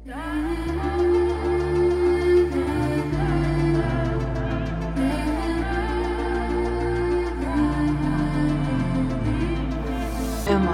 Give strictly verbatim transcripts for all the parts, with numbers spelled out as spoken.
Emma.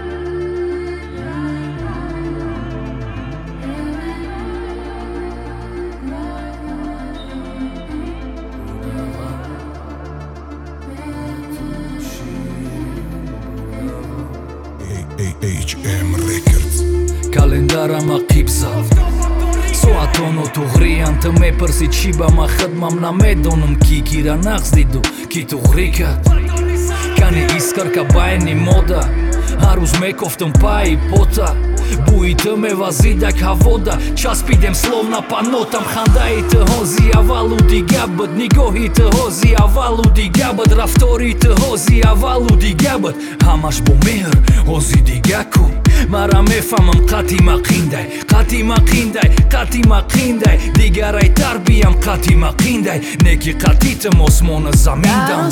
H M Records. Kalendara ma qipsa Soatono tu ghrian të me përsi qiba ma khët mam na me donëm ki kira naks didu ki tu ghrikat Kani iskar ka bajni moda Haruz me koftën pa i pota Buj të me vazidak ha voda Qas pidem slovna pa nota Mkhandaj të hozi avalu di gabët Nigohi të hozi avalu di gabët Raftori të hozi avalu di gabët Hamash bo meher hozi di gaku Mara me famëm kati ma kindaj Kati ma kindaj, kati ma kindaj Digaraj tarbi jam kati ma kindaj Neki kati të mos mo në zamindam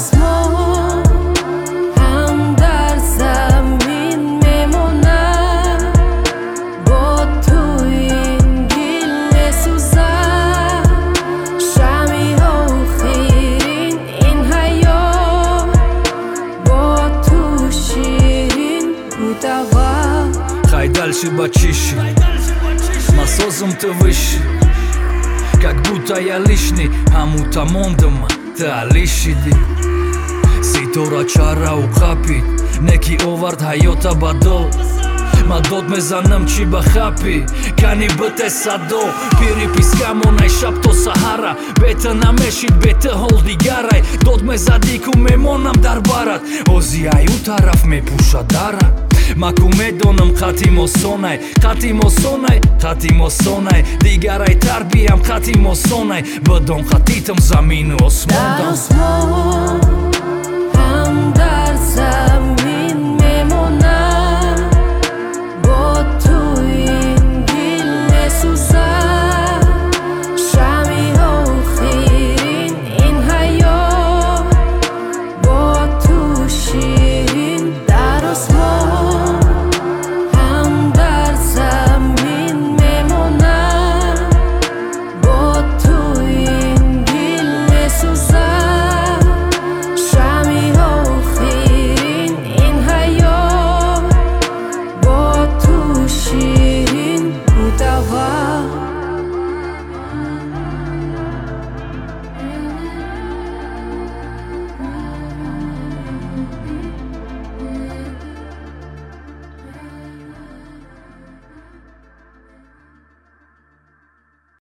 Hamdar zamin me mona Botuin gil me suza Shami ho khirin in hayo Botu shirin utava Hajdal që baqishi Ma sozëm të vëshi Kak buta ja lishni Hamu ta mondëm të alishidi Si tora qara u kapit Neki ovart hajo ta bado Ma dot me zanëm qi bëhapi Kani bëte sa do Piri piska monaj shap to Sahara Betë na meshit betë holdi garaj Dot me zadiku me monam darbarat Ozi a ju taraf me pusha dara Ma ku me donëm kati mosonaj Kati mosonaj, kati mosonaj Digaraj tarbi jam kati mosonaj Bëdon katitëm zaminu osmondam